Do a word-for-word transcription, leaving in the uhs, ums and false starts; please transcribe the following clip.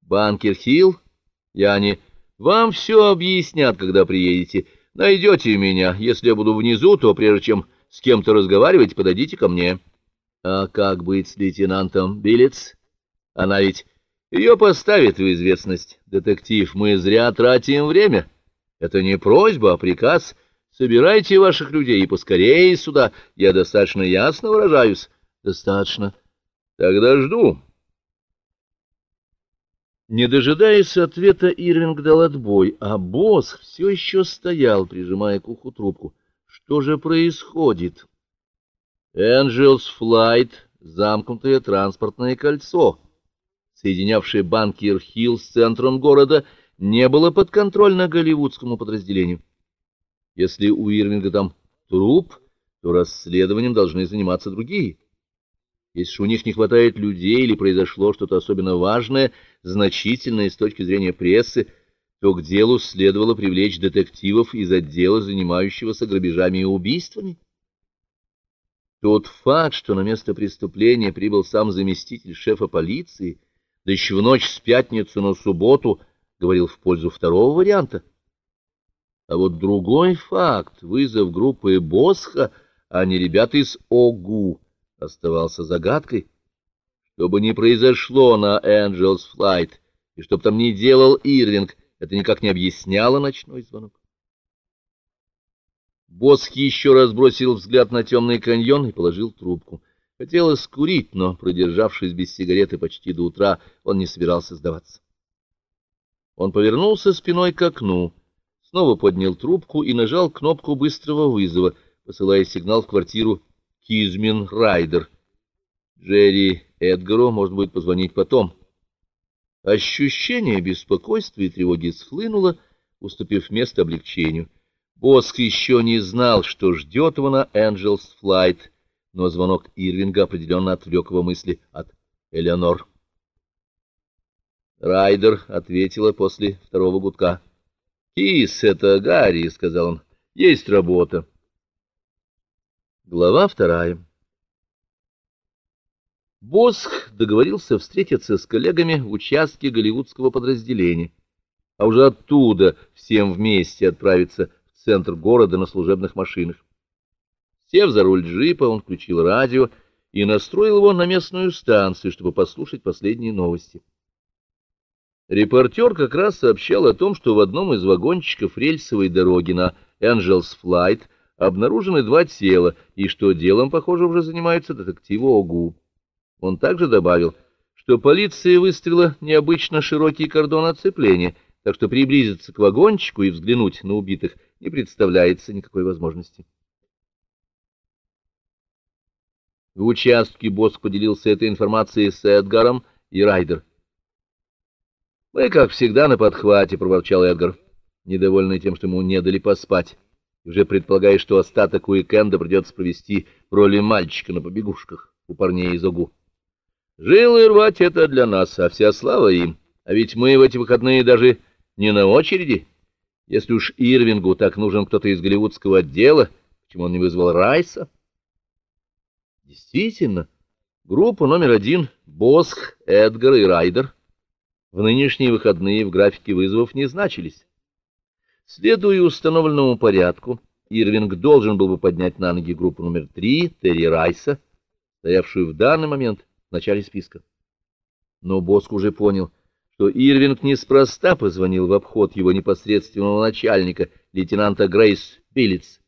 Банкер Хилл? Я не... Вам все объяснят, когда приедете. Найдете меня. Если я буду внизу, то прежде чем с кем-то разговаривать, подойдите ко мне. А как быть с лейтенантом Биллетс? Она ведь... Ее поставит в известность. Детектив, мы зря тратим время. Это не просьба, а приказ. Собирайте ваших людей и поскорее сюда. Я достаточно ясно выражаюсь. Достаточно. Тогда жду. Не дожидаясь ответа, Ирвинг дал отбой, а босс все еще стоял, прижимая к уху трубку. Что же происходит? Энджелс Флайт — замкнутое транспортное кольцо, соединявшее Банкер-Хилл с центром города, не было подконтрольно голливудскому подразделению. Если у Ирвинга там труп, то расследованием должны заниматься другие. Если у них не хватает людей или произошло что-то особенно важное, значительное с точки зрения прессы, то к делу следовало привлечь детективов из отдела, занимающегося грабежами и убийствами. Тот факт, что на место преступления прибыл сам заместитель шефа полиции, да еще в ночь с пятницы на субботу, говорил в пользу второго варианта. А вот другой факт, вызов группы Босха, а не ребят из ОГУ, оставался загадкой. Что бы ни произошло на Энджелс Флайт, и что бы там ни делал Ирвинг, это никак не объясняло ночной звонок. Босх еще раз бросил взгляд на темный каньон и положил трубку. Хотелось курить, но, продержавшись без сигареты почти до утра, он не собирался сдаваться. Он повернулся спиной к окну, снова поднял трубку и нажал кнопку быстрого вызова, посылая сигнал в квартиру Кизмин Райдер. Джерри Эдгару можно будет позвонить потом. Ощущение беспокойства и тревоги схлынуло, уступив место облегчению. Босх еще не знал, что ждет его на Энджелс Флайт, но звонок Ирвинга определенно отвлек его мысли от Элеонор. Райдер ответила после второго гудка. «Кис, это Гарри», — сказал он, — «есть работа». Глава вторая. Босх договорился встретиться с коллегами в участке голливудского подразделения, а уже оттуда всем вместе отправиться в центр города на служебных машинах. Сев за руль джипа, он включил радио и настроил его на местную станцию, чтобы послушать последние новости. Репортер как раз сообщал о том, что в одном из вагончиков рельсовой дороги на Энджелс Флайт обнаружены два тела, и что делом, похоже, уже занимаются детективы ОГУ. Он также добавил, что полиция выставила необычно широкий кордон оцепления, так что приблизиться к вагончику и взглянуть на убитых не представляется никакой возможности. В участке Босх поделился этой информацией с Эдгаром и Райдер. «Мы, как всегда, на подхвате», — проворчал Эдгар, недовольный тем, что ему не дали поспать, уже предполагая, что остаток уикенда придется провести в роли мальчика на побегушках у парней из ОГУ. «Жилы рвать — это для нас, а вся слава им. А ведь мы в эти выходные даже не на очереди. Если уж Ирвингу так нужен кто-то из голливудского отдела, почему он не вызвал Райса?» Действительно, группа номер один — Босх, Эдгар и Райдер — в нынешние выходные в графике вызовов не значились. Следуя установленному порядку, Ирвинг должен был бы поднять на ноги группу номер три Терри Райса, стоявшую в данный момент в начале списка. Но Босх уже понял, что Ирвинг неспроста позвонил в обход его непосредственного начальника, лейтенанта Грейс Биллетс,